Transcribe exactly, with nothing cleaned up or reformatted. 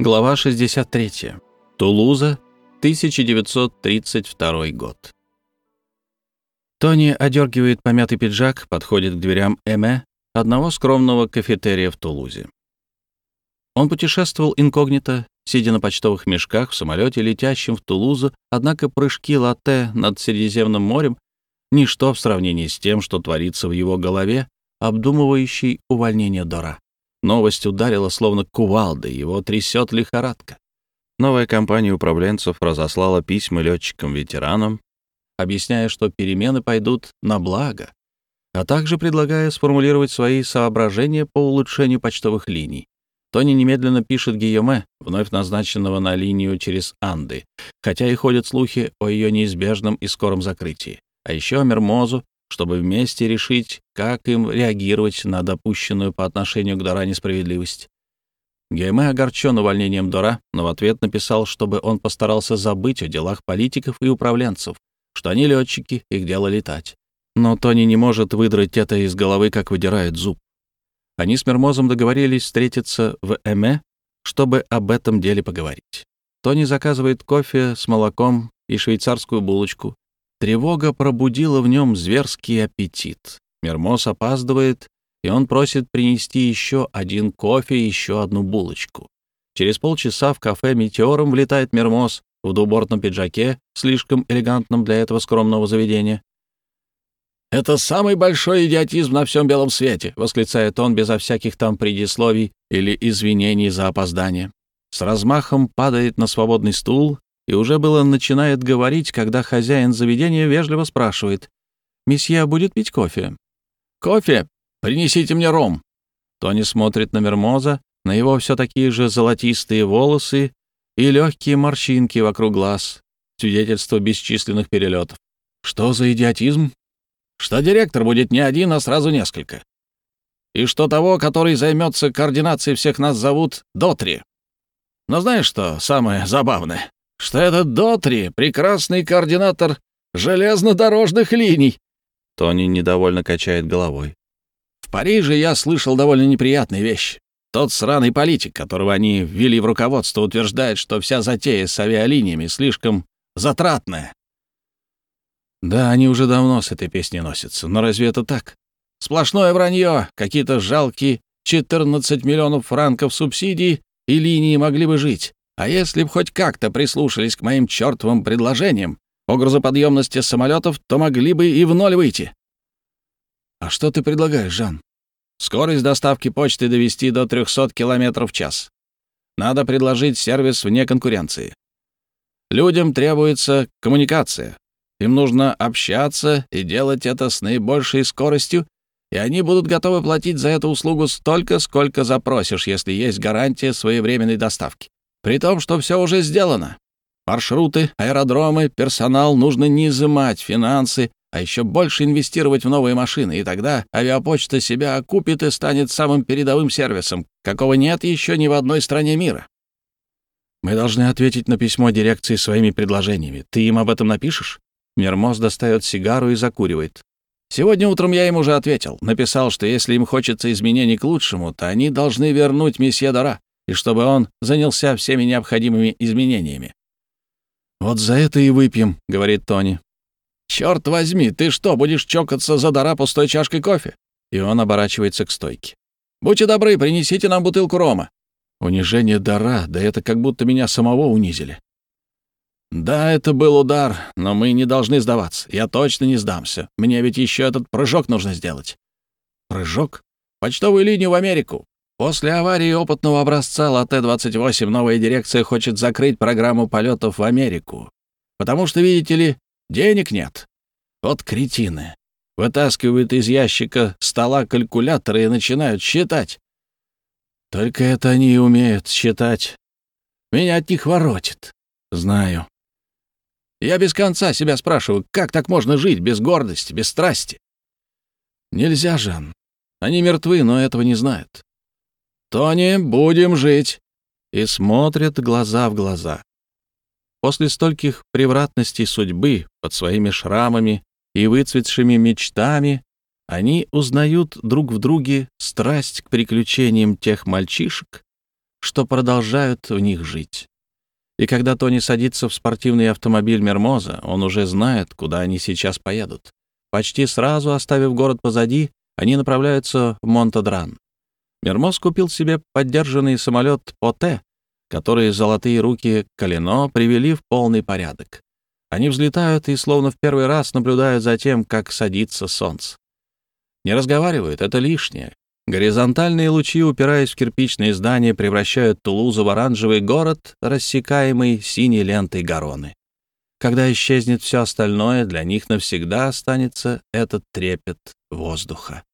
Глава шестьдесят три. Тулуза, тысяча девятьсот тридцать второй год. Тони одергивает помятый пиджак, подходит к дверям Эме, одного скромного кафетерия в Тулузе. Он путешествовал инкогнито, сидя на почтовых мешках в самолете, летящем в Тулузу, однако прыжки латте над Средиземным морем — ничто в сравнении с тем, что творится в его голове, обдумывающей увольнение Дора. Новость ударила словно кувалдой, его трясет лихорадка. Новая компания управленцев разослала письма летчикам-ветеранам, объясняя, что перемены пойдут на благо, а также предлагая сформулировать свои соображения по улучшению почтовых линий. Тони немедленно пишет Гийоме, вновь назначенного на линию через Анды, хотя и ходят слухи о ее неизбежном и скором закрытии, а еще Мермозу, чтобы вместе решить, как им реагировать на допущенную по отношению к Дора несправедливость. Гийоме огорчен увольнением Дора, но в ответ написал, чтобы он постарался забыть о делах политиков и управленцев, что они летчики, их дело летать. Но Тони не может выдрать это из головы, как выдирает зуб. Они с Мермозом договорились встретиться в Эме, чтобы об этом деле поговорить. Тони заказывает кофе с молоком и швейцарскую булочку. Тревога пробудила в нем зверский аппетит. Мермоз опаздывает, и он просит принести еще один кофе и еще одну булочку. Через полчаса в кафе «Метеором» влетает Мермоз в двубортном пиджаке, слишком элегантном для этого скромного заведения. «Это самый большой идиотизм на всем белом свете», — восклицает он безо всяких там предисловий или извинений за опоздание. С размахом падает на свободный стул и уже было начинает говорить, когда хозяин заведения вежливо спрашивает: «Месье будет пить кофе?» «Кофе? Принесите мне ром». Тони смотрит на Мермоза, на его все такие же золотистые волосы и легкие морщинки вокруг глаз, свидетельство бесчисленных перелетов. Что за идиотизм? Что директор будет не один, а сразу несколько. И что того, который займется координацией всех нас, зовут Дотри. Но знаешь, что самое забавное? Что этот Дотри — прекрасный координатор железнодорожных линий. Тони недовольно качает головой. В Париже я слышал довольно неприятные вещи. Тот сраный политик, которого они ввели в руководство, утверждает, что вся затея с авиалиниями слишком затратная. Да, они уже давно с этой песней носятся, но разве это так? Сплошное вранье, какие-то жалкие четырнадцать миллионов франков субсидий, и линии могли бы жить. А если бы хоть как-то прислушались к моим чертовым предложениям о грузоподъемности самолетов, то могли бы и в ноль выйти. А что ты предлагаешь, Жан? Скорость доставки почты довести до триста километров в час. Надо предложить сервис вне конкуренции. Людям требуется коммуникация. Им нужно общаться и делать это с наибольшей скоростью, и они будут готовы платить за эту услугу столько, сколько запросишь, если есть гарантия своевременной доставки. При том, что все уже сделано. Маршруты, аэродромы, персонал нужно не изымать, финансы, а еще больше инвестировать в новые машины, и тогда авиапочта себя окупит и станет самым передовым сервисом, какого нет еще ни в одной стране мира. Мы должны ответить на письмо дирекции своими предложениями. Ты им об этом напишешь? Мермоз достает сигару и закуривает. Сегодня утром я им уже ответил. Написал, что если им хочется изменений к лучшему, то они должны вернуть месье Дора, и чтобы он занялся всеми необходимыми изменениями. «Вот за это и выпьем», — говорит Тони. «Черт возьми, ты что, будешь чокаться за Дора пустой чашкой кофе?» И он оборачивается к стойке. «Будьте добры, принесите нам бутылку рома». Унижение Дора, да это как будто меня самого унизили. «Да, это был удар, но мы не должны сдаваться. Я точно не сдамся. Мне ведь еще этот прыжок нужно сделать». «Прыжок?» «Почтовую линию в Америку. После аварии опытного образца Латте двадцать восемь новая дирекция хочет закрыть программу полетов в Америку. Потому что, видите ли, денег нет. Вот кретины. Вытаскивают из ящика стола калькуляторы и начинают считать. Только это они и умеют считать. Меня от них воротит. Знаю. Я без конца себя спрашиваю, как так можно жить без гордости, без страсти? Нельзя, Жан. Они мертвы, но этого не знают. «Тони, будем жить!» И смотрят глаза в глаза. После стольких превратностей судьбы под своими шрамами и выцветшими мечтами они узнают друг в друге страсть к приключениям тех мальчишек, что продолжают в них жить. И когда Тони садится в спортивный автомобиль Мермоза, он уже знает, куда они сейчас поедут. Почти сразу, оставив город позади, они направляются в Монтадран. Мермоз купил себе поддержанный самолет Поте, который золотые руки Калино привели в полный порядок. Они взлетают и словно в первый раз наблюдают за тем, как садится солнце. Не разговаривают, это лишнее. Горизонтальные лучи, упираясь в кирпичные здания, превращают Тулузу в оранжевый город, рассекаемый синей лентой Гароны. Когда исчезнет все остальное, для них навсегда останется этот трепет воздуха.